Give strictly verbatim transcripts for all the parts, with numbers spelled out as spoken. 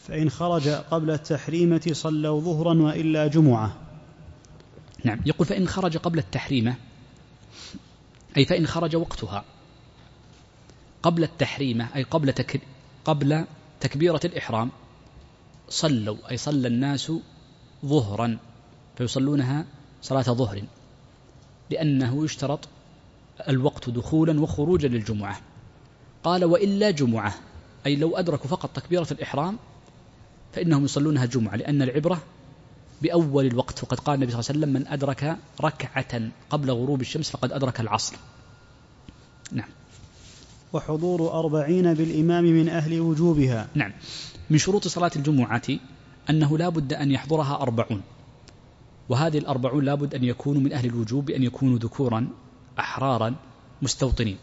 فإن خرج قبل التحريمة صلوا ظهرا وإلا جمعة. نعم، يقول فإن خرج قبل التحريمة أي فإن خرج وقتها قبل التحريمة أي قبل, تك... قبل تكبيرة الإحرام صلوا أي صلى الناس ظهرا فيصلونها صلاة ظهر، لأنه يشترط الوقت دخولا وخروجا للجمعة. قال وإلا جمعة أي لو أدركوا فقط تكبيرة الإحرام فإنهم يصلونها جمعة، لأن العبرة بأول الوقت، وقد قال النبي صلى الله عليه وسلم من أدرك ركعة قبل غروب الشمس فقد أدرك العصر. نعم. وحضور أربعين بالإمام من أهل وجوبها. نعم، من شروط صلاة الجمعة أنه لا بد أن يحضرها أربعون، وهذه الأربعون لا بد أن يكونوا من أهل الوجوب، بأن يكونوا ذكورا أحرارا مستوطنين،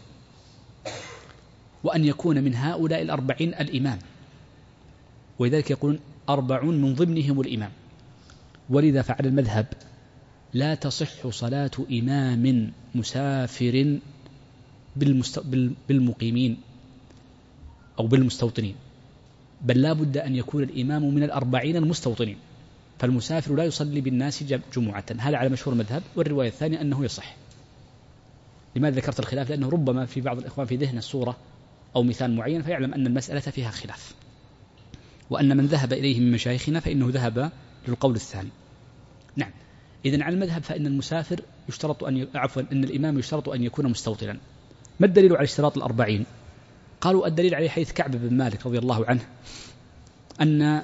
وأن يكون من هؤلاء الأربعين الإمام، ولذلك يقولون أربعون من ضمنهم الإمام. ولذا فعل المذهب لا تصح صلاة إمام مسافر بالمست... بالمقيمين أو بالمستوطنين، بل لا بد أن يكون الإمام من الأربعين المستوطنين، فالمسافر لا يصلي بالناس جمعة. هذا على مشهور المذهب. والرواية الثانية أنه يصح. لماذا ذكرت الخلاف؟ لأنه ربما في بعض الإخوان في ذهن الصورة أو مثال معين فيعلم أن المسألة فيها خلاف، وأن من ذهب إليه من مشايخنا فإنه ذهب للقول الثاني. نعم، إذن على المذهب فإن المسافر يشترط أن ي... عفوا أن الإمام يشترط أن يكون مستوطنا. ما الدليل على اشتراط الأربعين؟ قالوا الدليل عليه حيث كعب بن مالك رضي الله عنه أن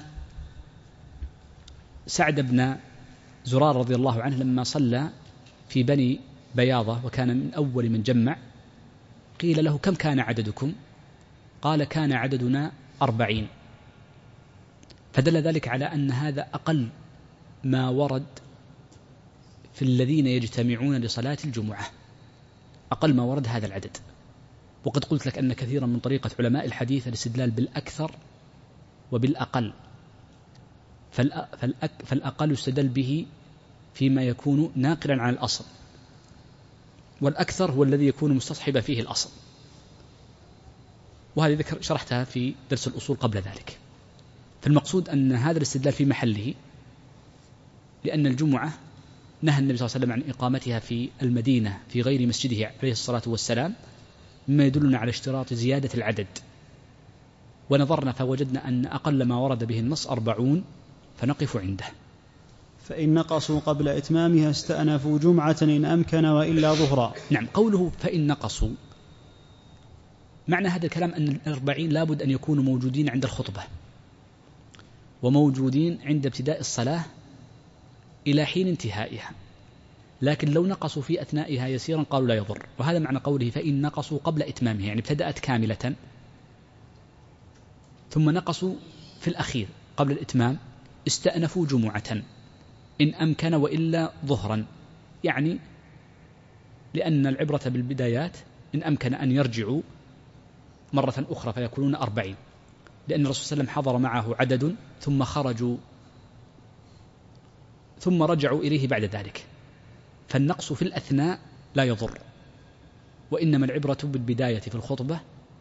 سعد بن زرار رضي الله عنه لما صلى في بني بياضة وكان من أول من جمع قيل له كم كان عددكم؟ قال كان عددنا أربعين، فدل ذلك على أن هذا أقل ما ورد في الذين يجتمعون لصلاة الجمعة، أقل ما ورد هذا العدد. وقد قلت لك أن كثيرا من طريقة علماء الحديث الاستدلال بالأكثر وبالأقل، فالأقل يستدل به فيما يكون ناقلا عن الأصل، والأكثر هو الذي يكون مستصحبا فيه الأصل، وهذه ذكر شرحتها في درس الأصول قبل ذلك. فالمقصود أن هذا الاستدلال في محله، لأن الجمعة نهى النبي صلى الله عليه وسلم عن إقامتها في المدينة في غير مسجده عليه الصلاة والسلام، مما يدلنا على اشتراط زيادة العدد. ونظرنا فوجدنا أن أقل ما ورد به النص أربعون، فنقف عنده. فإن نقصوا قبل إتمامها استأنفوا جمعة إن أمكن وإلا ظهرا. نعم، قوله فإن نقصوا، معنى هذا الكلام أن الأربعين لابد أن يكونوا موجودين عند الخطبة وموجودين عند ابتداء الصلاة إلى حين انتهائها، لكن لو نقصوا في أثنائها يسيرا قالوا لا يضر. وهذا معنى قوله فإن نقصوا قبل إتمامها، يعني ابتدأت كاملة ثم نقصوا في الأخير قبل الإتمام استأنفوا جمعة إن أمكن وإلا ظهرا، يعني لأن العبرة بالبدايات إن أمكن أن يرجعوا مرة أخرى فيكونون أربعين، لأن الرسول صلى الله عليه وسلم حضر معه عدد ثم خرجوا ثم رجعوا إليه بعد ذلك، فالنقص في الأثناء لا يضر، وإنما العبرة بالبداية في الخطبة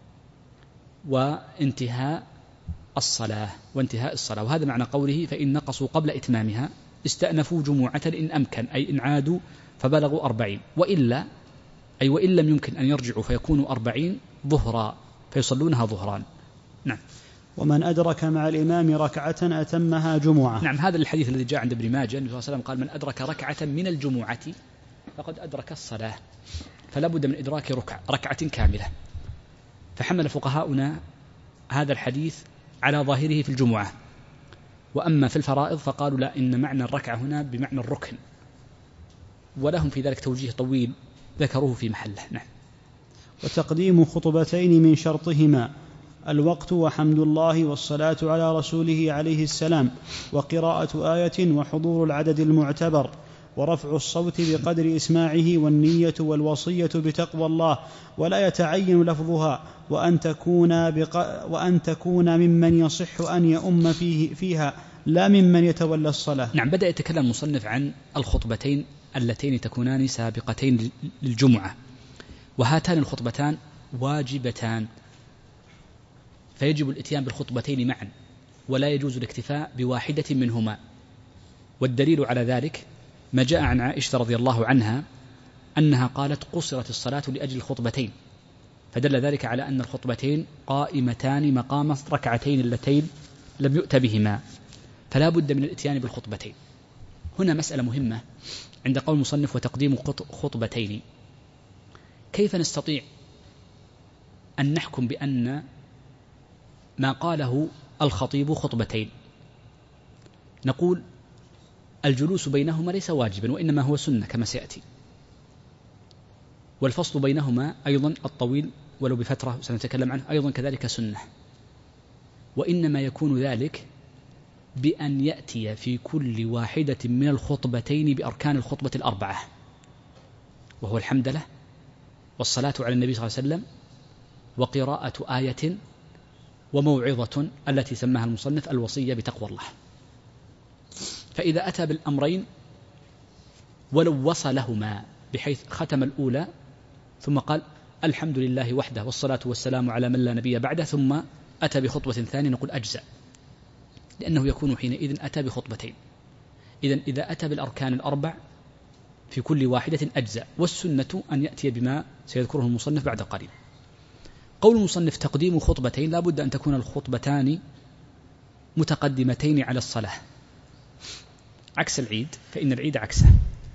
وانتهاء الصلاة وانتهاء الصلاة. وهذا معنى قوله فإن نقصوا قبل إتمامها استأنفوا جمعة إن أمكن، أي إن عادوا فبلغوا أربعين، وإلا أي وإن لم يمكن أن يرجعوا فيكونوا أربعين ظهرا فيصلونها ظهران. نعم. ومن أدرك مع الإمام ركعة أتمها جمعة. نعم، هذا الحديث الذي جاء عند ابن ماجه النبي صلى الله عليه وسلم قال من أدرك ركعة من الجمعة فقد أدرك الصلاة، فلا بد من إدراك ركعة, ركعة كاملة. فحمل فقهاؤنا هذا الحديث على ظاهره في الجمعة، وأما في الفرائض فقالوا لا، إن معنى الركعة هنا بمعنى الركن، ولهم في ذلك توجيه طويل ذكروه في محله. نعم. وتقديم خطبتين من شرطهما الوقت وحمد الله والصلاة على رسوله عليه السلام وقراءة آية وحضور العدد المعتبر ورفع الصوت بقدر إسماعه والنية والوصية بتقوى الله ولا يتعين لفظها وأن تكون, بق... وأن تكون ممن يصح أن يؤم فيه فيها لا ممن يتولى الصلاة. نعم، بدأ يتكلم المصنف عن الخطبتين اللتين تكونان سابقتين للجمعة، وهاتان الخطبتان واجبتان، فيجب الاتيان بالخطبتين معا ولا يجوز الاكتفاء بواحدة منهما. والدليل على ذلك ما جاء عن عائشة رضي الله عنها أنها قالت قصرت الصلاة لأجل الخطبتين، فدل ذلك على أن الخطبتين قائمتان مقام ركعتين اللتين لم يؤت بهما، فلا بد من الاتيان بالخطبتين. هنا مسألة مهمة عند قول المصنف وتقديم خطبتين، كيف نستطيع أن نحكم بأن ما قاله الخطيب خطبتين؟ نقول الجلوس بينهما ليس واجبا وإنما هو سنة كما سيأتي، والفصل بينهما أيضا الطويل ولو بفترة سنتكلم عنه أيضا كذلك سنة، وإنما يكون ذلك بأن يأتي في كل واحدة من الخطبتين بأركان الخطبة الأربعة، وهو الحمدلله والصلاة على النبي صلى الله عليه وسلم وقراءة آية وموعظة التي سماها المصنف الوصية بتقوى الله. فإذا أتى بالأمرين ولو وصلهما بحيث ختم الأولى ثم قال الحمد لله وحده والصلاة والسلام على من لا نبي بعده ثم أتى بخطبة ثانية نقول أجزاء، لأنه يكون حينئذ أتى بخطبتين. إذن إذا أتى بالأركان الأربع في كل واحدة أجزاء، والسنة أن يأتي بما سيذكره المصنف بعد قليل. قول المصنف تقديم خطبتين، لا بد أن تكون الخطبتان متقدمتين على الصلاة، عكس العيد، فإن العيد عكسه.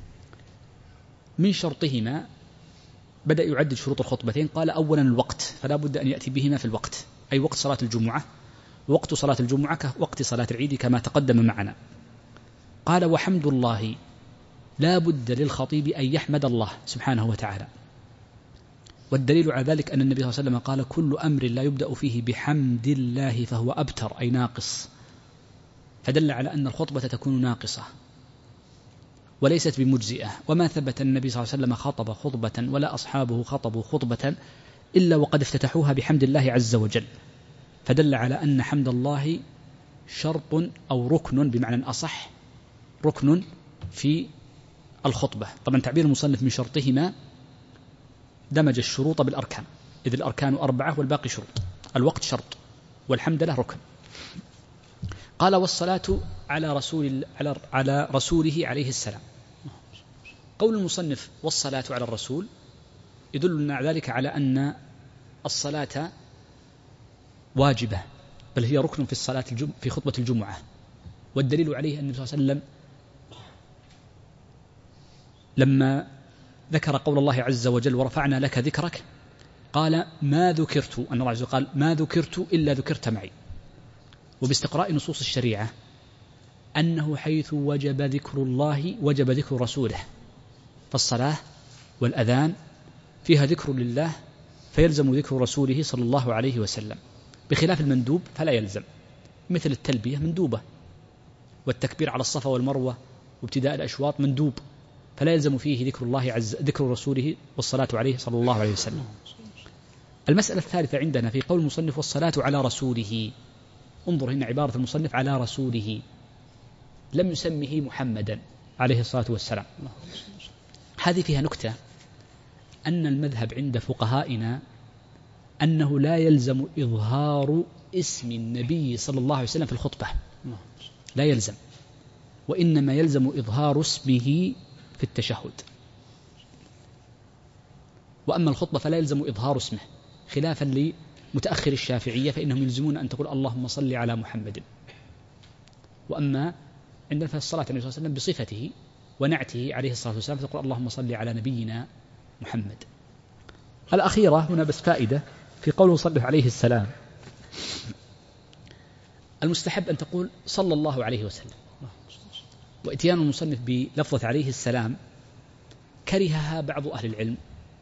من شرطهما بدأ يعدد شروط الخطبتين، قال أولا الوقت، فلا بد أن يأتي بهما في الوقت، أي وقت صلاة الجمعة، وقت صلاة الجمعة كوقت صلاة العيد كما تقدم معنا. قال وحمد الله، لا بد للخطيب أن يحمد الله سبحانه وتعالى، والدليل على ذلك أن النبي صلى الله عليه وسلم قال كل أمر لا يبدأ فيه بحمد الله فهو أبتر أي ناقص، فدل على أن الخطبة تكون ناقصة وليست بمجزئة. وما ثبت النبي صلى الله عليه وسلم خطب خطبة ولا أصحابه خطبوا خطبة إلا وقد افتتحوها بحمد الله عز وجل، فدل على أن حمد الله شرط أو ركن بمعنى أصح، ركن في الخطبة. طبعا تعبير المصنف من شرطهما دمج الشروط بالأركان، إذ الأركان أربعة والباقي شروط، الوقت شرط والحمد لله ركن. قال والصلاة على رسول على على رسوله عليه السلام. قول المصنف والصلاة على الرسول يدلنا ذلك على أن الصلاة واجبة، بل هي ركن في الصلاة في خطبة الجمعة، والدليل عليه أن النبي صلى الله عليه وسلم لما ذكر قول الله عز وجل ورفعنا لك ذكرك قال ما ذكرت، أن الله عز وجل قال ما ذكرت إلا ذكرت معي. وباستقراء نصوص الشريعة أنه حيث وجب ذكر الله وجب ذكر رسوله، فالصلاة والأذان فيها ذكر لله فيلزم ذكر رسوله صلى الله عليه وسلم، بخلاف المندوب فلا يلزم، مثل التلبية مندوبة، والتكبير على الصفا والمروة وابتداء الأشواط مندوب، فلا يلزم فيه ذكر الله عز ذكر رسوله والصلاة عليه صلى الله عليه وسلم. المسألة الثالثة عندنا في قول المصنف والصلاة على رسوله، انظر هنا عبارة المصنف على رسوله، لم يسمه محمدا عليه الصلاة والسلام. هذه فيها نكتة، أن المذهب عند فقهائنا أنه لا يلزم إظهار اسم النبي صلى الله عليه وسلم في الخطبة، لا يلزم، وإنما يلزم إظهار اسمه في التشهد، وأما الخطبة فلا يلزم إظهار اسمه، خلافا لمتأخر الشافعية فإنهم يلزمون أن تقول اللهم صل على محمد. وأما عندنا في الصلاة عليه الصلاة والسلام بصفته ونعته عليه الصلاة والسلام فتقول اللهم صل على نبينا محمد. الأخيرة هنا بس فائدة في قوله صلى عليه السلام، المستحب أن تقول صلى الله عليه وسلم، وإتيان المصنف بلفظة عليه السلام كرهها بعض أهل العلم،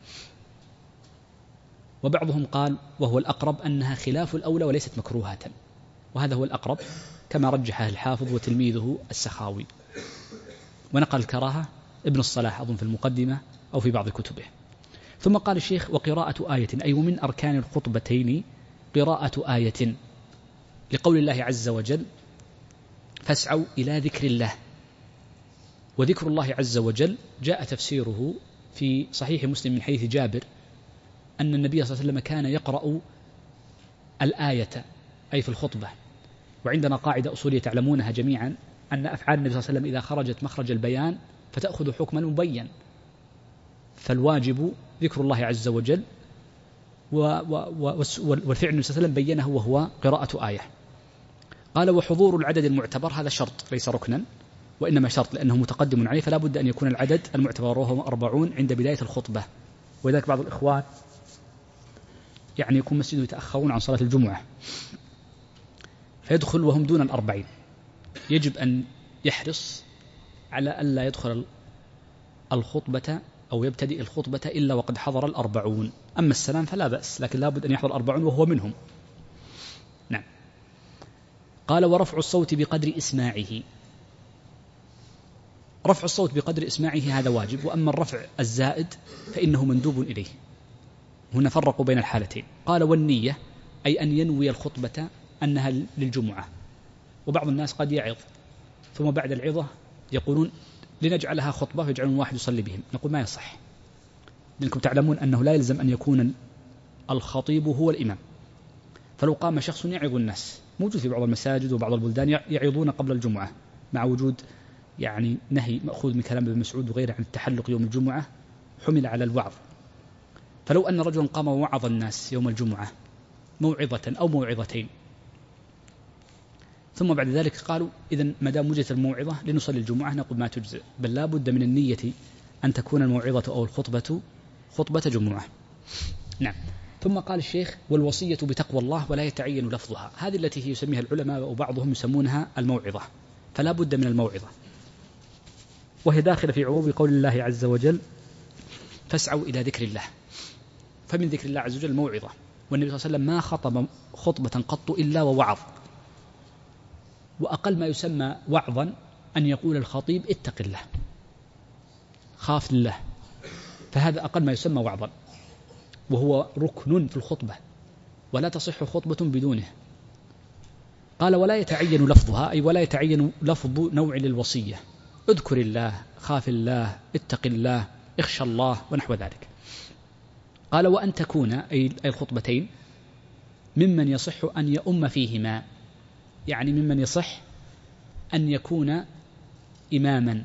وبعضهم قال وهو الأقرب أنها خلاف الأولى وليست مكروهة، وهذا هو الأقرب كما رجحه الحافظ وتلميذه السخاوي، ونقل الكراهة ابن الصلاح أظن في المقدمة أو في بعض كتبه. ثم قال الشيخ وقراءة آية، أي ومن أركان الخطبتين قراءة آية، لقول الله عز وجل فاسعوا إلى ذكر الله. وذكر الله عز وجل جاء تفسيره في صحيح مسلم من حديث جابر أن النبي صلى الله عليه وسلم كان يقرأ الآية أي في الخطبة وعندنا قاعدة أصولية تعلمونها جميعا، أن أفعال النبي صلى الله عليه وسلم إذا خرجت مخرج البيان فتأخذ حكما مبين، فالواجب ذكر الله عز وجل، والفعل النبي صلى الله عليه وسلم بينه وهو قراءة آية. قال وحضور العدد المعتبر هذا شرط ليس ركنا، وإنما شرط لأنه متقدم عليه، فلا بد أن يكون العدد المعتبر وهو أربعون عند بداية الخطبة. ولذلك بعض الإخوان يعني يكون مسجد يتأخرون عن صلاة الجمعة فيدخل وهم دون الأربعين، يجب أن يحرص على ألا يدخل الخطبة أو يبتدئ الخطبة إلا وقد حضر الأربعون. أما السلام فلا بأس، لكن لا بد أن يحضر الأربعون وهو منهم. نعم. قال ورفع الصوت بقدر إسماعه. رفع الصوت بقدر إسماعه هذا واجب، وأما الرفع الزائد فإنه مندوب إليه. هنا فرقوا بين الحالتين. قال والنية أي أن ينوي الخطبة أنها للجمعة، وبعض الناس قد يعظ ثم بعد العظة يقولون لنجعلها خطبة ويجعلون واحد يصلي بهم، نقول ما يصح، لأنكم تعلمون أنه لا يلزم أن يكون الخطيب هو الإمام. فلو قام شخص يعظ الناس، موجود في بعض المساجد وبعض البلدان يعظون قبل الجمعة، مع وجود يعني نهي مأخوذ من كلام ابن مسعود وغيره عن التحلق يوم الجمعة حمل على الوعظ. فلو أن رجلا قام ووعظ الناس يوم الجمعة موعظة أو موعظتين ثم بعد ذلك قالوا إذن ما دام وجدت الموعظة لنصلي الجمعة، نقول ما تجزئ، بل لا بد من النية أن تكون الموعظة أو الخطبة خطبة جمعة. نعم. ثم قال الشيخ والوصية بتقوى الله ولا يتعين لفظها، هذه التي هي يسميها العلماء وبعضهم يسمونها الموعظة، فلا بد من الموعظة، وهي داخلة في عموم قول الله عز وجل فاسعوا إلى ذكر الله، فمن ذكر الله عز وجل موعظة. والنبي صلى الله عليه وسلم ما خطب خطبة قط إلا ووعظ، وأقل ما يسمى وعظا أن يقول الخطيب اتق الله خاف الله، فهذا أقل ما يسمى وعظا، وهو ركن في الخطبة ولا تصح خطبة بدونه. قال ولا يتعين لفظها أي ولا يتعين لفظ نوع للوصية، اذكر الله خاف الله اتق الله اخشى الله ونحو ذلك. قال وأن تكون أي الخطبتين ممن يصح أن يؤم فيهما، يعني ممن يصح أن يكون إماما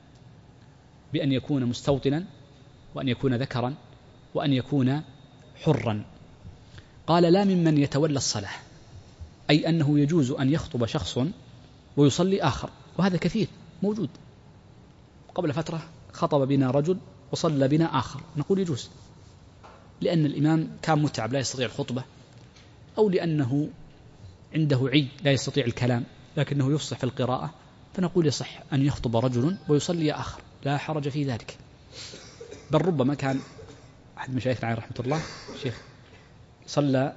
بأن يكون مستوطنا وأن يكون ذكرا وأن يكون حرا. قال لا ممن يتولى الصلاة، أي أنه يجوز أن يخطب شخص ويصلي آخر، وهذا كثير موجود. قبل فترة خطب بنا رجل وصلى بنا آخر، نقول يجوز، لأن الإمام كان متعب لا يستطيع الخطبة، أو لأنه عنده عي لا يستطيع الكلام لكنه يفصح في القراءة، فنقول يصح أن يخطب رجل ويصلي آخر، لا حرج في ذلك. بل ربما كان أحد مشايخنا عليه رحمة الله شيخ صلى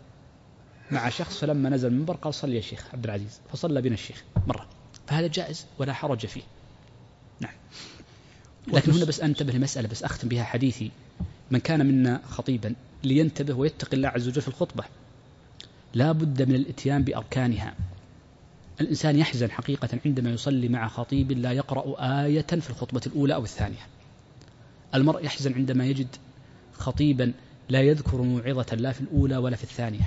مع شخص، فلما نزل المنبر قال صلي يا شيخ عبد العزيز، فصلى بنا الشيخ مرة، فهذا جائز ولا حرج فيه. نعم. لكن هنا بس أنتبه لمسألة بس أختم بها حديثي، من كان منا خطيبا لينتبه ويتقي الله عز وجل في الخطبة، لا بد من الاتيان بأركانها. الإنسان يحزن حقيقة عندما يصلي مع خطيب لا يقرأ آية في الخطبة الأولى أو الثانية. المرء يحزن عندما يجد خطيبا لا يذكر موعظة لا في الأولى ولا في الثانية.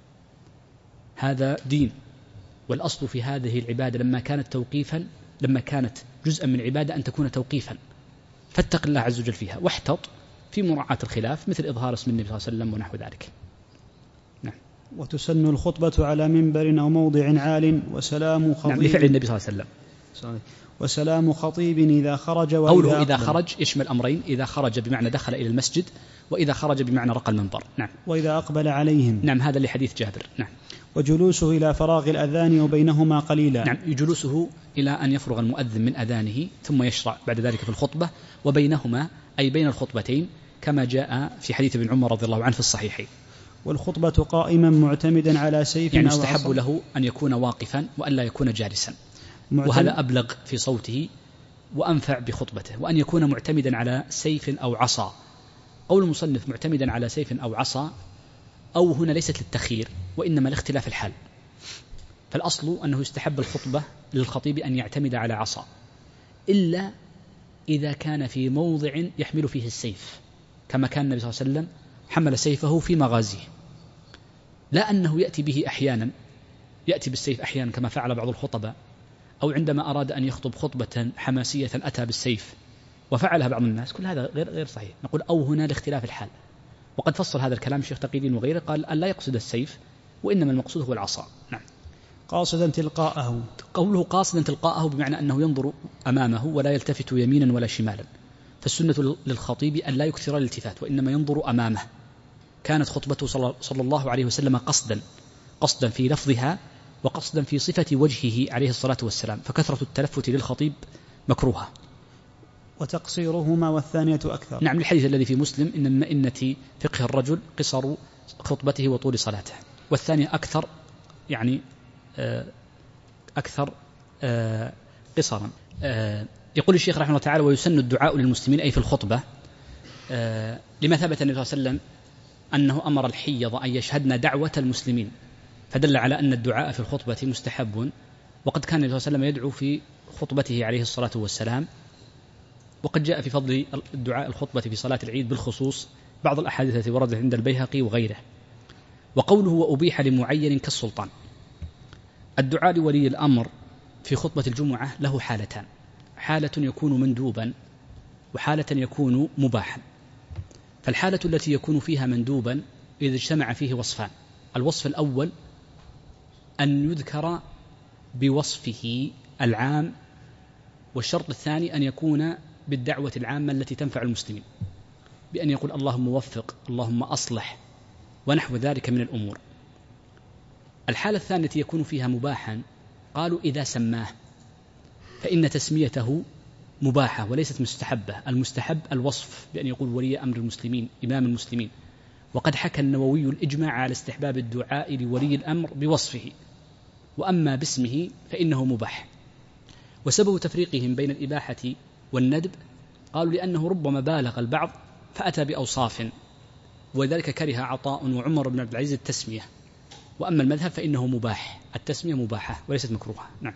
هذا دين، والأصل في هذه العبادة لما كانت توقيفا لما كانت جزءا من العبادة أن تكون توقيفا، فاتق الله عز وجل فيها واحتط في مراعاة الخلاف، مثل إظهار اسم النبي صلى الله عليه وسلم ونحو ذلك. نعم. وتسن الخطبة على منبر أو موضع عال وسلام خطيب. نعم، لفعل النبي صلى الله عليه وسلم. وسلام خطيب إذا خرج وإذا قوله إذا خرج يشمل أمرين، إذا خرج بمعنى دخل إلى المسجد، وإذا خرج بمعنى رقى المنبر. نعم. وإذا أقبل عليهم. نعم، هذا لحديث جابر. نعم. وجلوسه إلى فراغ الأذان وبينهما قليلا. نعم، جلوسه إلى أن يفرغ المؤذن من أذانه ثم يشرع بعد ذلك في الخطبة، وبينهما أي بين الخطبتين كما جاء في حديث ابن عمر رضي الله عنه في الصحيحين. والخطبة قائما معتمدا على سيف، يعني يستحب له أن يكون واقفا وأن لا يكون جالسا، وهذا أبلغ في صوته وأنفع بخطبته، وأن يكون معتمدا على سيف أو عصا. قول المصنف معتمدا على سيف أو عصا أو هنا ليست للتخيير وإنما لاختلاف الحال، فالأصل أنه يستحب الخطبة للخطيب أن يعتمد على عصا، إلا إذا كان في موضع يحمل فيه السيف، كما كان النبي صلى الله عليه وسلم حمل سيفه في مغازيه، لا أنه يأتي به أحيانا يأتي بالسيف أحيانا كما فعل بعض الخطباء، أو عندما أراد أن يخطب خطبة حماسية أتى بالسيف وفعلها بعض الناس، كل هذا غير غير صحيح. نقول أو هنا لاختلاف الحال، وقد فصل هذا الكلام الشيخ تقي الدين وغيره، قال أن لا يقصد السيف وإنما المقصود هو العصا. نعم. قاصدا تلقاءه، قوله قاصدا تلقاءه بمعنى أنه ينظر أمامه ولا يلتفت يمينا ولا شمالا، فالسنة للخطيب أن لا يكثر الالتفات وإنما ينظر أمامه. كانت خطبته صلى الله عليه وسلم قصدا قصدا في لفظها وقصدا في صفة وجهه عليه الصلاة والسلام، فكثرة التلفت للخطيب مكروهة. وتقصيرهما والثانية أكثر. نعم، الحديث الذي في مسلم إن من إنة فقه الرجل قصر خطبته وطول صلاته، والثانية أكثر يعني أكثر قصرا. يقول الشيخ رحمه الله تعالى: ويسن الدعاء للمسلمين أي في الخطبة، لما ثبت النبي صلى الله عليه وسلم أنه أمر الحيض أن يشهدن دعوة المسلمين، فدل على أن الدعاء في الخطبة مستحب. وقد كان النبي صلى الله عليه وسلم يدعو في خطبته عليه الصلاة والسلام، وقد جاء في فضل الدعاء الخطبة في صلاة العيد بالخصوص بعض الأحاديث التي وردت عند البيهقي وغيره. وقوله وأبيح لمعين كالسلطان، الدعاء لولي الأمر في خطبة الجمعة له حالتان: حالة يكون مندوبا وحالة يكون مباحا. فالحالة التي يكون فيها مندوبا إذا اجتمع فيه وصفان: الوصف الأول أن يذكر بوصفه العام، والشرط الثاني أن يكون بالدعوة العامة التي تنفع المسلمين، بأن يقول اللهم وفق، اللهم أصلح، ونحو ذلك من الأمور. الحالة الثانية التي يكون فيها مباحا قالوا إذا سماه، فإن تسميته مباحة وليست مستحبة. المستحب الوصف بأن يقول ولي أمر المسلمين، إمام المسلمين. وقد حكى النووي الإجماع على استحباب الدعاء لولي الأمر بوصفه، وأما باسمه فإنه مباح. وسبب تفريقهم بين الإباحة والندب قالوا لأنه ربما بالغ البعض فأتى بأوصاف، وذلك كره عطاء وعمر بن عبد العزيز التسمية. وأما المذهب فإنه مباح، التسمية مباحة وليست مكروهة. نعم.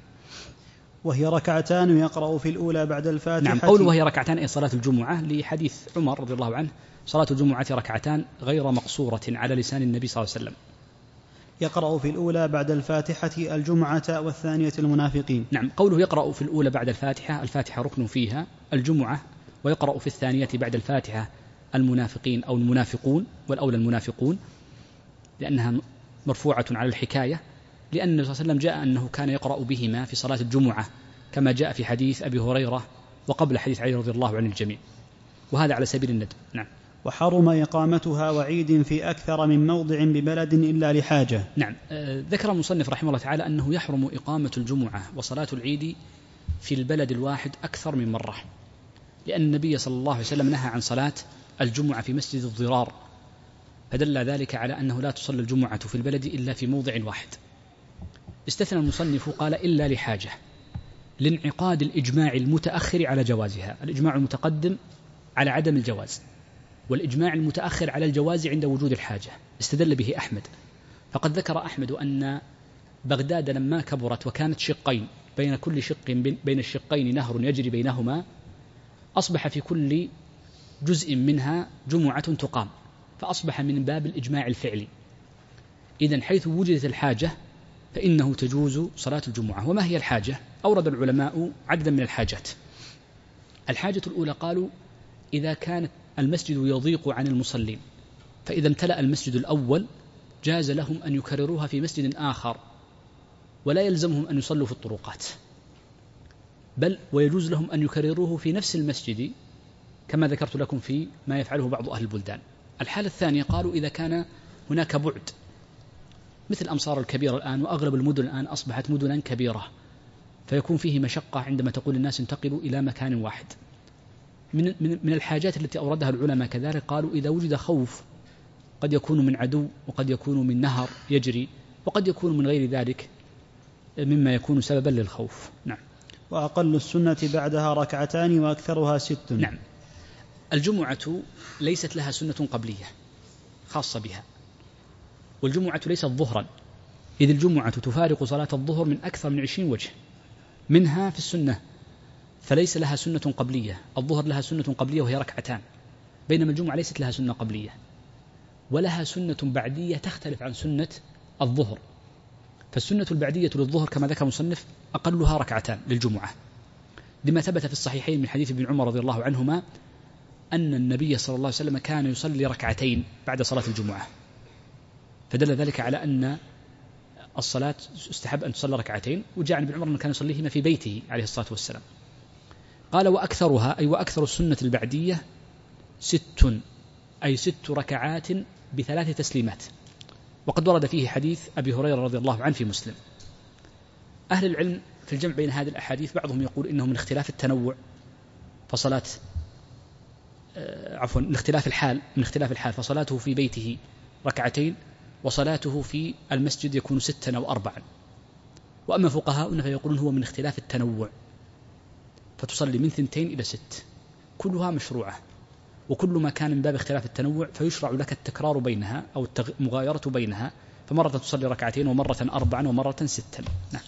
وهي ركعتان يقرأ في الأولى بعد الفاتحة. نعم، قوله وهي ركعتان أي صلاة الجمعة لحديث عمر رضي الله عنه: صلاة الجمعة ركعتان غير مقصورة، على لسان النبي صلى الله عليه وسلم. يقرأ في الأولى بعد الفاتحة الجمعة والثانية المنافقين. نعم، قوله يقرأ في الأولى بعد الفاتحة، الفاتحة ركن فيها الجمعة، ويقرأ في الثانية بعد الفاتحة المنافقين أو المنافقون، والأولى المنافقون لأنها مرفوعة على الحكاية، لأن النبي صلى الله عليه وسلم جاء أنه كان يقرأ بهما في صلاة الجمعة كما جاء في حديث أبي هريرة وقبل حديث علي رضي الله عن الجميع، وهذا على سبيل الندب. نعم. وحرم إقامتها وعيد في أكثر من موضع ببلد إلا لحاجة. نعم. آه ذكر المصنف رحمه الله تعالى أنه يحرم إقامة الجمعة وصلاة العيد في البلد الواحد أكثر من مرة، لأن النبي صلى الله عليه وسلم نهى عن صلاة الجمعة في مسجد الضرار، فدل ذلك على أنه لا تصلى الجمعة في البلد إلا في موضع واحد. استثنى المصنف قال إلا لحاجة، لانعقاد الإجماع المتأخر على جوازها. الإجماع المتقدم على عدم الجواز، والإجماع المتأخر على الجواز عند وجود الحاجة. استدل به أحمد، فقد ذكر أحمد أن بغداد لما كبرت وكانت شقين، بين كل شق بين الشقين نهر يجري بينهما، أصبح في كل جزء منها جمعة تقام، فأصبح من باب الإجماع الفعلي. إذن حيث وجدت الحاجة فإنه تجوز صلاة الجمعة. وما هي الحاجة؟ أورد العلماء عددا من الحاجات. الحاجة الأولى قالوا إذا كان المسجد يضيق عن المصلين، فإذا امتلأ المسجد الأول جاز لهم أن يكرروها في مسجد آخر، ولا يلزمهم أن يصلوا في الطرقات، بل ويجوز لهم أن يكرروه في نفس المسجد كما ذكرت لكم في ما يفعله بعض أهل البلدان. الحالة الثانية قالوا إذا كان هناك بعد، مثل الأمصار الكبيرة الآن، وأغلب المدن الآن أصبحت مدنا كبيرة، فيكون فيه مشقة عندما تقول الناس انتقلوا إلى مكان واحد. من من الحاجات التي أوردها العلماء كذلك قالوا إذا وجد خوف، قد يكون من عدو، وقد يكون من نهر يجري، وقد يكون من غير ذلك مما يكون سببا للخوف. نعم. وأقل السنة بعدها ركعتان وأكثرها ست. نعم. الجمعة ليست لها سنة قبلية خاصة بها، والجمعة ليست ظهرا، إذ الجمعة تفارق صلاة الظهر من أكثر من عشرين وجه، منها في السنة، فليس لها سنة قبلية. الظهر لها سنة قبلية وهي ركعتان، بينما الجمعة ليست لها سنة قبلية، ولها سنة بعدية تختلف عن سنة الظهر. فالسنة البعدية للظهر كما ذكر المصنف أقلها ركعتان للجمعة، لما ثبت في الصحيحين من حديث ابن عمر رضي الله عنهما أن النبي صلى الله عليه وسلم كان يصلي ركعتين بعد صلاة الجمعة، فدل ذلك على أن الصلاة استحب أن تصلى ركعتين، وجاء عن ابن عمر أنه كان يصليهما في بيته عليه الصلاة والسلام. قال وأكثرها أي وأكثر السنة البعدية ست، أي ست ركعات بثلاث تسليمات، وقد ورد فيه حديث أبي هريرة رضي الله عنه في مسلم. أهل العلم في الجمع بين هذه الأحاديث بعضهم يقول إنه من اختلاف التنوع، فصلاة عفوا من اختلاف الحال من اختلاف الحال فصلاته في بيته ركعتين وصلاته في المسجد يكون ستا أو أربعا. وأما فقهاؤنا فيقولون هو من اختلاف التنوع، فتصلي من ثنتين إلى ست، كلها مشروعة، وكل ما كان من باب اختلاف التنوع فيشرع لك التكرار بينها أو المغايرة بينها، فمرة تصلي ركعتين ومرة أربعا ومرة ستا. نعم.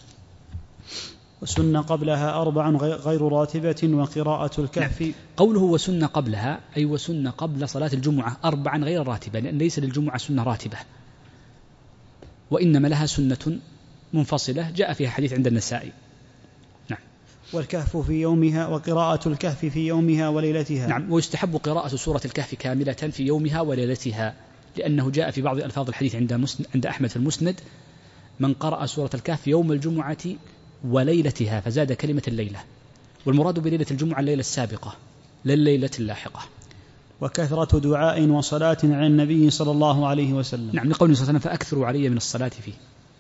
وسن قبلها أربع غير راتبة وقراءة الكهف. نعم. قوله وسن قبلها أي وسن قبل صلاة الجمعة أربعا غير راتبة، لأن ليس للجمعة سنة راتبة، وإنما لها سنة منفصلة جاء فيها حديث عند النسائي. نعم. والكهف في يومها وقراءة الكهف في يومها وليلتها. نعم. ويستحب قراءة سورة الكهف كاملة في يومها وليلتها، لأنه جاء في بعض ألفاظ الحديث عند عند أحمد في المسند من قرأ سورة الكهف يوم الجمعة وليلتها، فزاد كلمة الليلة، والمراد بليلة الجمعة الليلة السابقة لا الليلة اللاحقة. وكثرة دعاء وصلاة على النبي صلى الله عليه وسلم. نعم، لقوله صلى الله عليه وسلم فأكثروا علي من الصلاة فيه.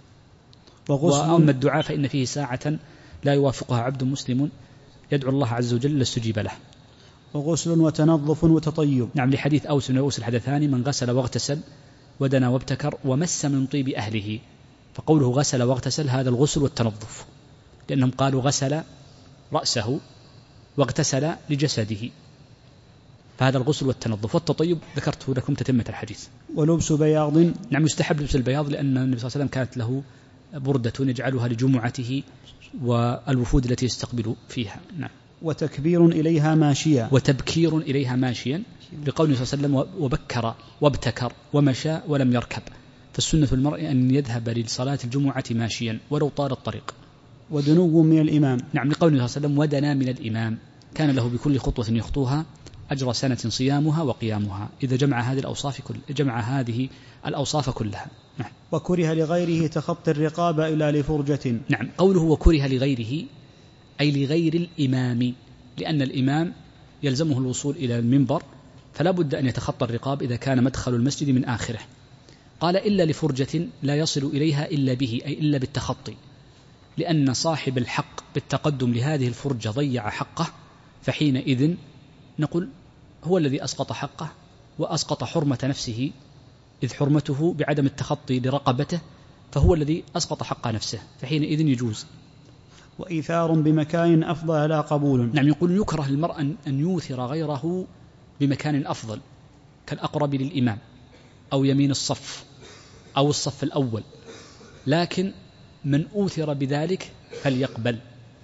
وأما الدعاء فإن فيه ساعة لا يوافقها عبد مسلم يدعو الله عز وجل لاستجيب له. وغسل وتنظف وتطيب. نعم، لحديث أوس بن أوس الحدثاني من غسل واغتسل ودنا وابتكر ومس من طيب أهله، فقوله غسل واغتسل هذا الغسل والتنظف، لأنهم قالوا غسل رأسه واغتسل لجسده، فهذا الغسل والتنظف. والتطيب ذكرته لكم تتمة الحديث. ولبس بياض. نعم، يستحب لبس البياض، لأن النبي صلى الله عليه وسلم كانت له بردة يجعلها لجمعته والوفود التي يستقبل فيها. نعم. وتكبير إليها ماشيا. وتبكير إليها ماشيا، لقوله صلى الله عليه وسلم وبكر وابتكر ومشى ولم يركب، فالسنة المرء أن يذهب لصلاة الجمعة ماشيا ولو طال الطريق. ودنو من الإمام. نعم، لقوله صلى الله عليه وسلم ودنا من الإمام، كان له بكل خطوة يخطوها أجر سنة صيامها وقيامها، إذا جمع هذه الأوصاف كل جمع هذه الأوصاف كلها. نعم. وكره لغيره تخطي الرقاب إلى لفرجة. نعم، قوله وكره لغيره أي لغير الإمام، لأن الإمام يلزمه الوصول إلى المنبر، فلا بد أن يتخطى الرقاب إذا كان مدخل المسجد من آخره. قال إلا لفرجة لا يصل إليها إلا به، أي إلا بالتخطي، لأن صاحب الحق بالتقدم لهذه الفرجة ضيع حقه، فحينئذ نقول هو الذي أسقط حقه وأسقط حرمة نفسه، إذ حرمته بعدم التخطي لرقبته، فهو الذي أسقط حق نفسه، فحينئذ يجوز. وإيثار بمكان أفضل لا قبول. نعم، يقول يكره للمرء أن يوثر غيره بمكان أفضل كالأقرب للإمام أو يمين الصف أو الصف الأول، لكن من أوثر بذلك فليقبل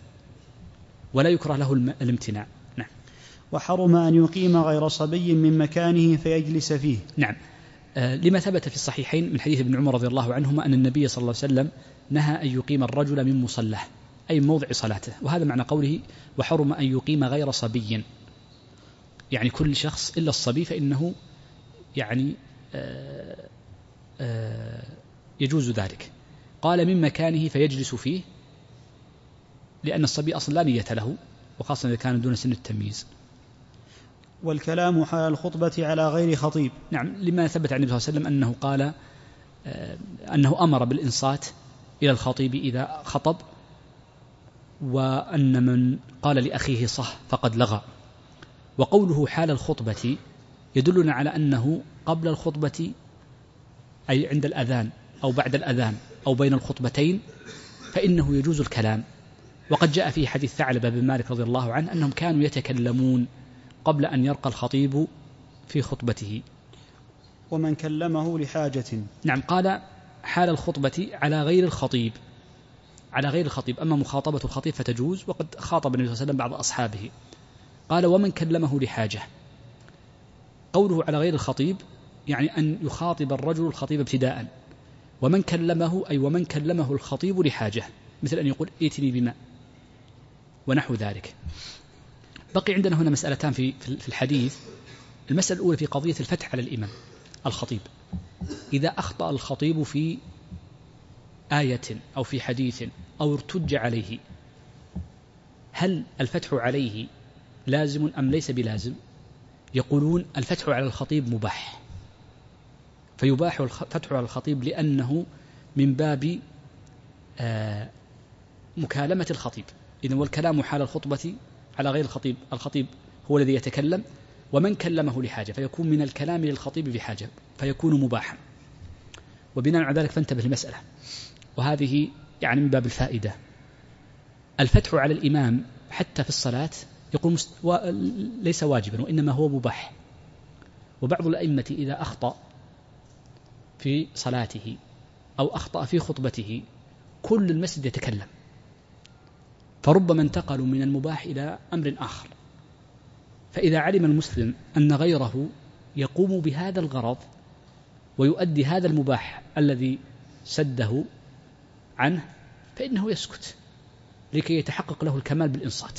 ولا يكره له الامتناع. نعم. وحرم أن يقيم غير صبي من مكانه فيجلس فيه. نعم، آه لما ثبت في الصحيحين من حديث ابن عمر رضي الله عنهما أن النبي صلى الله عليه وسلم نهى أن يقيم الرجل من مصلاه، أي موضع صلاته، وهذا معنى قوله وحرم أن يقيم غير صبي، يعني كل شخص إلا الصبي فإنه يعني آه آه يجوز ذلك. قال من مكانه فيجلس فيه، لأن الصبي أصلا لا نية له، وخاصة إذا كان دون سن التمييز. والكلام حال الخطبة على غير خطيب. نعم، لما ثبت عن النبي صلى الله عليه وسلم أنه قال أنه أمر بالإنصات إلى الخطيب إذا خطب، وأن من قال لأخيه صح فقد لغى. وقوله حال الخطبة يدلنا على أنه قبل الخطبة، أي عند الأذان أو بعد الأذان أو بين الخطبتين، فإنه يجوز الكلام. وقد جاء في حديث ثعلبة بن مالك رضي الله عنه أنهم كانوا يتكلمون قبل أن يرقى الخطيب في خطبته. ومن كلمه لحاجة. نعم، قال حال الخطبة على غير الخطيب، على غير الخطيب، أما مخاطبة الخطيب فتجوز، وقد خاطب النبي صلى الله عليه وسلم بعض أصحابه. قال ومن كلمه لحاجة، قوله على غير الخطيب يعني أن يخاطب الرجل الخطيب ابتداء، ومن كلمه أي ومن كلمه الخطيب لحاجة، مثل أن يقول ائتني بماء ونحو ذلك. بقي عندنا هنا مسألتان في في الحديث. المسألة الأولى في قضية الفتح على الإمام الخطيب. إذا أخطأ الخطيب في آية أو في حديث أو ارتج عليه، هل الفتح عليه لازم أم ليس بلازم؟ يقولون الفتح على الخطيب مباح، فيباح الفتح على الخطيب لأنه من باب آه مكالمة الخطيب. إذن والكلام حال الخطبة على غير الخطيب، الخطيب هو الذي يتكلم، ومن كلمه لحاجة فيكون من الكلام للخطيب بحاجة فيكون مباحا. وبناء على ذلك فانتبه للمسألة، وهذه يعني من باب الفائدة. الفتح على الإمام حتى في الصلاة يقول مست... و... ليس واجبا وإنما هو مباح. وبعض الأئمة إذا أخطأ في صلاته أو أخطأ في خطبته كل المسجد يتكلم، فربما انتقلوا من المباح إلى أمر آخر. فإذا علم المسلم أن غيره يقوم بهذا الغرض ويؤدي هذا المباح الذي سده عنه فإنه يسكت لكي يتحقق له الكمال بالإنصات،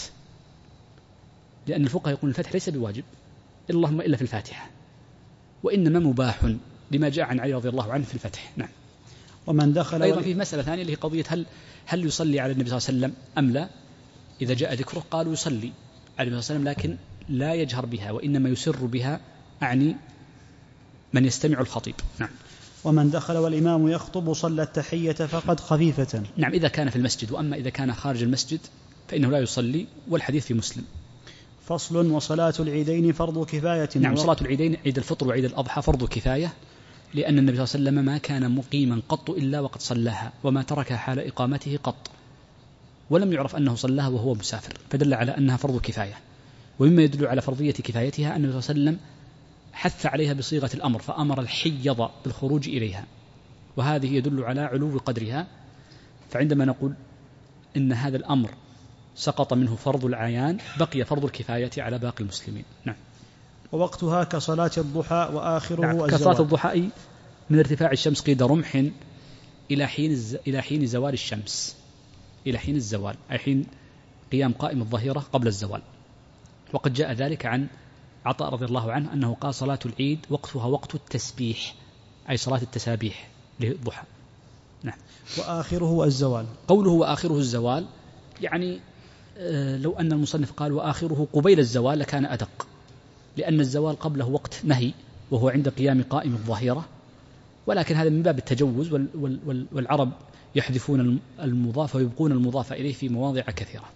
لأن الفقهاء يقول الفتح ليس بواجب اللهم إلا في الفاتحة، وإنما مباح لما جاء عن علي رضي الله عنه في الفتح. نعم. ومن دخل أيضا في مسألة ثانية اللي هي قضية هل هل يصلي على النبي صلى الله عليه وسلم أم لا. إذا جاء ذكره قالوا يصلي على النبي صلى الله عليه وسلم لكن لا يجهر بها، وإنما يسر بها، أعني من يستمع الخطيب. نعم. ومن دخل والإمام يخطب صلى التحية فقد خفيفة. نعم، إذا كان في المسجد، وأما إذا كان خارج المسجد فإنه لا يصلي، والحديث في مسلم. فصل. وصلاة العيدين فرض كفاية. نعم، صلاة العيدين عيد الفطر وعيد الأضحى فرض كفاية، لأن النبي صلى الله عليه وسلم ما كان مقيما قط إلا وقد صلاها، وما تركها حال إقامته قط، ولم يعرف أنه صلاها وهو مسافر، فدل على أنها فرض كفاية. ومما يدل على فرضية كفايتها أن النبي صلى الله عليه وسلم حث عليها بصيغة الأمر، فأمر الحيض بالخروج إليها، وهذه يدل على علو قدرها. فعندما نقول إن هذا الأمر سقط منه فرض العيان بقي فرض الكفاية على باقي المسلمين. نعم. ووقتها كصلاة الضحى وآخره نعم، الزوال. كصلاة الضحى من ارتفاع الشمس قيد رمح إلى حين الز... إلى حين زوال الشمس، إلى حين الزوال أي حين قيام قائم الظهيرة قبل الزوال. وقد جاء ذلك عن عطاء رضي الله عنه أنه قال صلاة العيد وقتها وقت التسبيح، أي صلاة التسابيح للضحى. نعم. وآخره الزوال. قوله وآخره الزوال يعني آه لو أن المصنف قال وآخره قبيل الزوال لكان أدق، لأن الزوال قبله وقت نهي وهو عند قيام قائم الظهيرة، ولكن هذا من باب التجوز، وال وال والعرب يحذفون المضاف ويبقون المضاف إليه في مواضع كثيرة.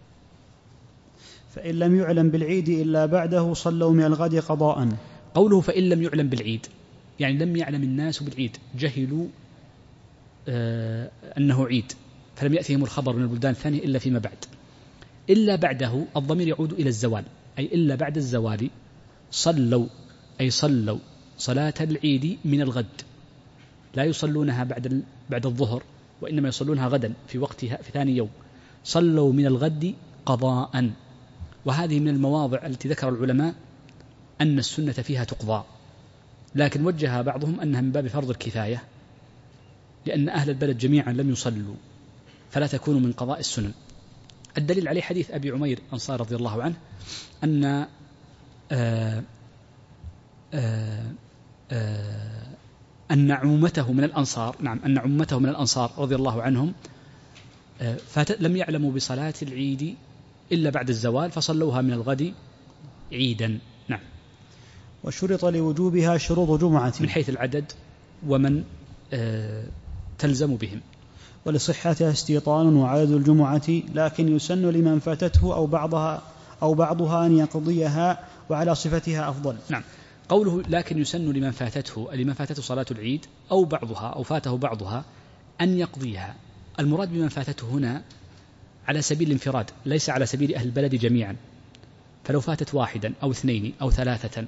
فإن لم يعلم بالعيد إلا بعده صلوا من الغد قضاء. قوله فإن لم يعلم بالعيد يعني لم يعلم الناس بالعيد، جهلوا آه أنه عيد فلم يأتهم الخبر من البلدان الثانية إلا فيما بعد. إلا بعده الضمير يعود إلى الزوال، أي إلا بعد الزوال صلوا، أي صلوا صلاة العيد من الغد، لا يصلونها بعد بعد الظهر، وإنما يصلونها غدا في وقتها في ثاني يوم. صلوا من الغد قضاء، وهذه من المواضع التي ذكر العلماء أن السنة فيها تقضى، لكن وجه بعضهم أنها من باب فرض الكفاية، لأن أهل البلد جميعا لم يصلوا فلا تكون من قضاء السنن. الدليل عليه حديث أبي عمير أنصار رضي الله عنه أن آآ آآ آآ أن عمته من الأنصار نعم أن عمته من الأنصار رضي الله عنهم لم يعلموا بصلاة العيد إلا بعد الزوال فصلوها من الغد عيدا. نعم. وشرط لوجوبها شروط جمعة من حيث العدد ومن تلزم بهم. ولصحتها استيطان وعدد الجمعة، لكن يسن لمن فاتته أو بعضها أو بعضها أن يقضيها وعلى صفتها أفضل. نعم. قوله لكن يسن لمن فاتته لمن فاتته صلاة العيد أو بعضها أو فاته بعضها أن يقضيها، المراد بمن فاتته هنا على سبيل الانفراد ليس على سبيل أهل البلد جميعا، فلو فاتت واحدا أو اثنين أو ثلاثة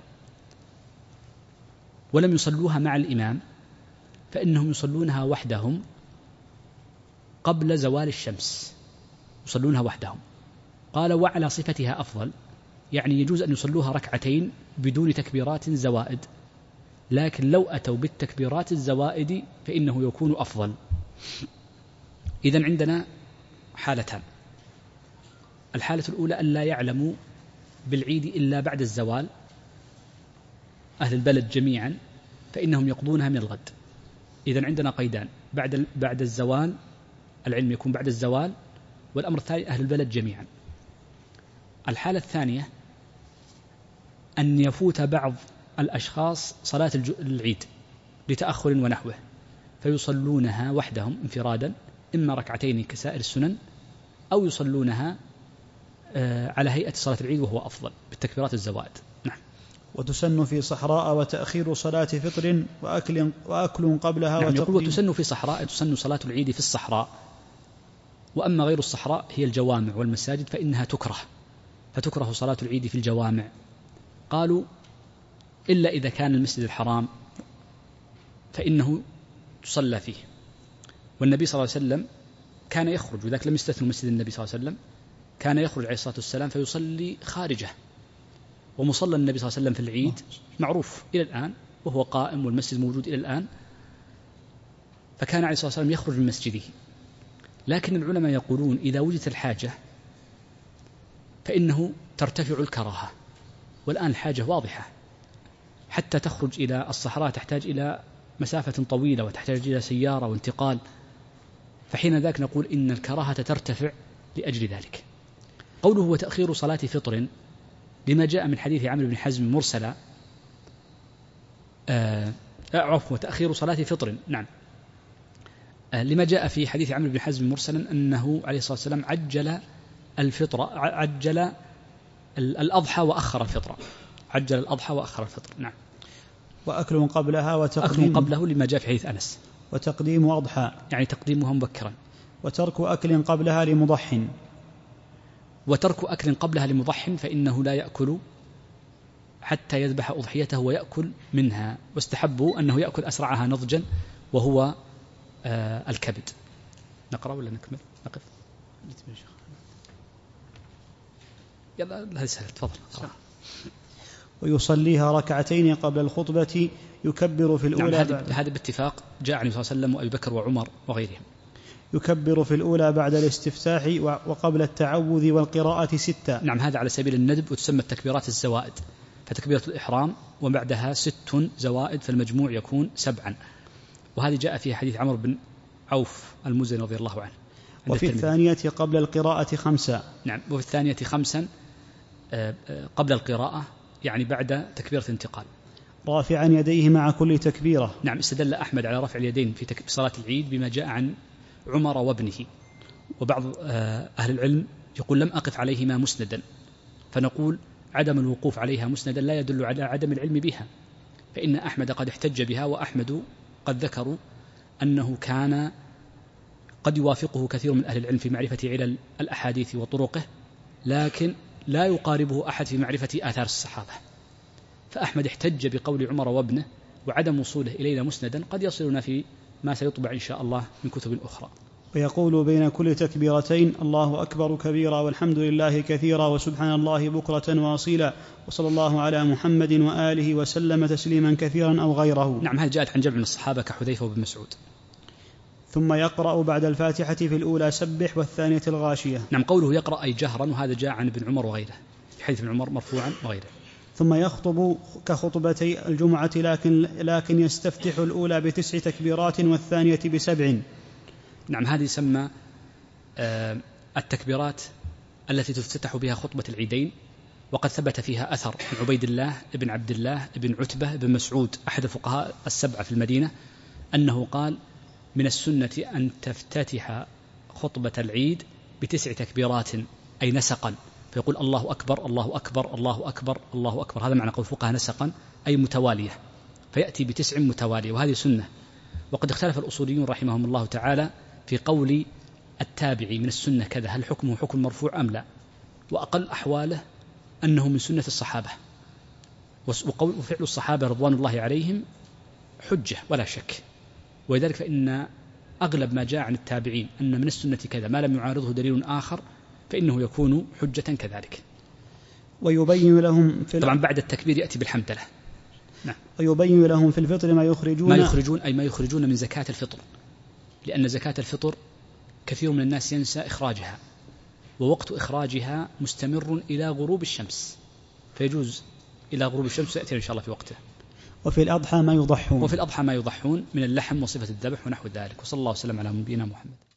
ولم يصلوها مع الإمام فإنهم يصلونها وحدهم قبل زوال الشمس، يصلونها وحدهم. قال وعلى صفتها أفضل، يعني يجوز أن يصلوها ركعتين بدون تكبيرات زوائد، لكن لو أتوا بالتكبيرات الزوائد فإنه يكون أفضل. إذن عندنا حالتان: الحالة الأولى أن لا يعلموا بالعيد إلا بعد الزوال أهل البلد جميعا، فإنهم يقضونها من الغد. إذن عندنا قيدان: بعد بعد الزوال، العلم يكون بعد الزوال، والأمر الثاني أهل البلد جميعا. الحالة الثانية أن يفوت بعض الأشخاص صلاة العيد لتأخر ونحوه، فيصلونها وحدهم انفرادا، إما ركعتين كسائر السنن، أو يصلونها على هيئة صلاة العيد وهو أفضل بالتكبيرات الزوائد. نعم. وتسن في صحراء وتأخير صلاة فطر وأكل, وأكل قبلها. نعم، يقول وتسن في صحراء، تسن صلاة العيد في الصحراء، وأما غير الصحراء هي الجوامع والمساجد فإنها تكره، فتكره صلاة العيد في الجوامع. قالوا إلا إذا كان المسجد الحرام فإنه تصلى فيه، والنبي صلى الله عليه وسلم كان يخرج، وذاك لم يستثنوا مسجد النبي صلى الله عليه وسلم، كان يخرج عليه الصلاة والسلام فيصلي خارجه، ومصلى النبي صلى الله عليه وسلم في العيد معروف إلى الآن وهو قائم، والمسجد موجود إلى الآن، فكان عليه الصلاة والسلام يخرج من مسجده. لكن العلماء يقولون إذا وجدت الحاجة فإنه ترتفع الكراهة، والآن الحاجة واضحة، حتى تخرج إلى الصحراء تحتاج إلى مسافة طويلة وتحتاج إلى سيارة وانتقال، فحين ذاك نقول إن الكراهة ترتفع لأجل ذلك. قوله وتأخير صلاة فطر لما جاء من حديث عمرو بن حزم مرسلا، آه عفوا تأخير صلاة فطر نعم آه لما جاء في حديث عمرو بن حزم مرسلا أنه عليه الصلاة والسلام عجل الفطر، عجل الأضحى وأخر الفطر، عجل الأضحى وأخر الفطر. نعم. وأكل قبلها وتقديم، أكل قبله لما جاء في حديث أنس، وتقديم أضحى يعني تقديمها مبكرا، وترك أكل قبلها لمضح، وترك أكل قبلها لمضح فإنه لا يأكل حتى يذبح أضحيته ويأكل منها، واستحبوا أنه يأكل أسرعها نضجا وهو آه الكبد. نقرأ ولا نكمل؟ نقف. يلا هذا سهل، تفضل. ويصليها ركعتين قبل الخطبة يكبر في الأولى. نعم، هذا باتفاق جاء عنه صلى الله عليه وسلم وأبي بكر وعمر وغيرهم. يكبر في الأولى بعد الاستفتاح وقبل التعوذ والقراءة ستة. نعم، هذا على سبيل الندب، وتسمى التكبيرات الزوائد، فتكبيرة الإحرام وبعدها ست زوائد، فالمجموع يكون سبعا، وهذه جاء في حديث عمرو بن عوف المزني رضي الله عنه. وفي الثانية قبل القراءة خمسة. نعم، وفي الثانية خمسا قبل القراءة، يعني بعد تكبيرة الانتقال، رافعا يديه مع كل تكبيرة. نعم، استدل أحمد على رفع اليدين في صلاة العيد بما جاء عن عمر وابنه، وبعض أهل العلم يقول لم أقف عليهما مسندا، فنقول عدم الوقوف عليها مسندا لا يدل على عدم العلم بها، فإن أحمد قد احتج بها، وأحمد قد ذكروا أنه كان قد يوافقه كثير من أهل العلم في معرفة علل الأحاديث وطرقه، لكن لا يقاربه أحد في معرفة آثار الصحابة، فأحمد احتج بقول عمر وابنه، وعدم وصوله إلينا مسندا قد يصلنا في ما سيطبع إن شاء الله من كتب أخرى. ويقول بين كل تكبيرتين الله أكبر كبيرا والحمد لله كثيرا وسبحان الله بكرة وأصيلا وصلى الله على محمد وآله وسلم تسليما كثيرا أو غيره. نعم، هذه جاءت عن جمع من الصحابة كحذيفة وابن مسعود. ثم يقرأ بعد الفاتحة في الأولى سبح والثانية الغاشية. نعم، قوله يقرأ أي جهرا، وهذا جاء عن ابن عمر وغيره في حديث ابن عمر مرفوعا وغيره. ثم يخطب كخطبتي الجمعة، لكن, لكن يستفتح الأولى بتسع تكبيرات والثانية بسبع. نعم، هذه يسمى التكبيرات التي تفتتح بها خطبة العيدين، وقد ثبت فيها أثر عن عبيد الله ابن عبد الله ابن عتبة ابن مسعود أحد الفقهاء السبعة في المدينة أنه قال من السنة أن تفتتح خطبة العيد بتسع تكبيرات أي نسقا، فيقول الله أكبر الله أكبر الله أكبر الله أكبر، هذا معنى قول الفقهاء نسقا أي متوالية، فيأتي بتسع متوالية، وهذه سنة. وقد اختلف الأصوليون رحمهم الله تعالى في قول التابعي من السنة كذا، هل حكمه حكم مرفوع أم لا، وأقل أحواله أنه من سنة الصحابة، وفعل الصحابة رضوان الله عليهم حجة ولا شك، ولذلك فإن أغلب ما جاء عن التابعين أن من السنة كذا ما لم يعارضه دليل آخر فإنه يكون حجة كذلك. ويبين لهم في طبعا بعد التكبير يأتي بالحمدلة، نعم. ويبين لهم في الفطر ما يخرجون ما يخرجون أي ما يخرجون من زكاة الفطر، لأن زكاة الفطر كثير من الناس ينسى إخراجها، ووقت إخراجها مستمر إلى غروب الشمس، فيجوز إلى غروب الشمس، سيأتي إن شاء الله في وقته. وفي الأضحى ما يضحون وفي الأضحى ما يضحون من اللحم وصفة الذبح ونحو ذلك. وصلى الله وسلم على نبينا محمد.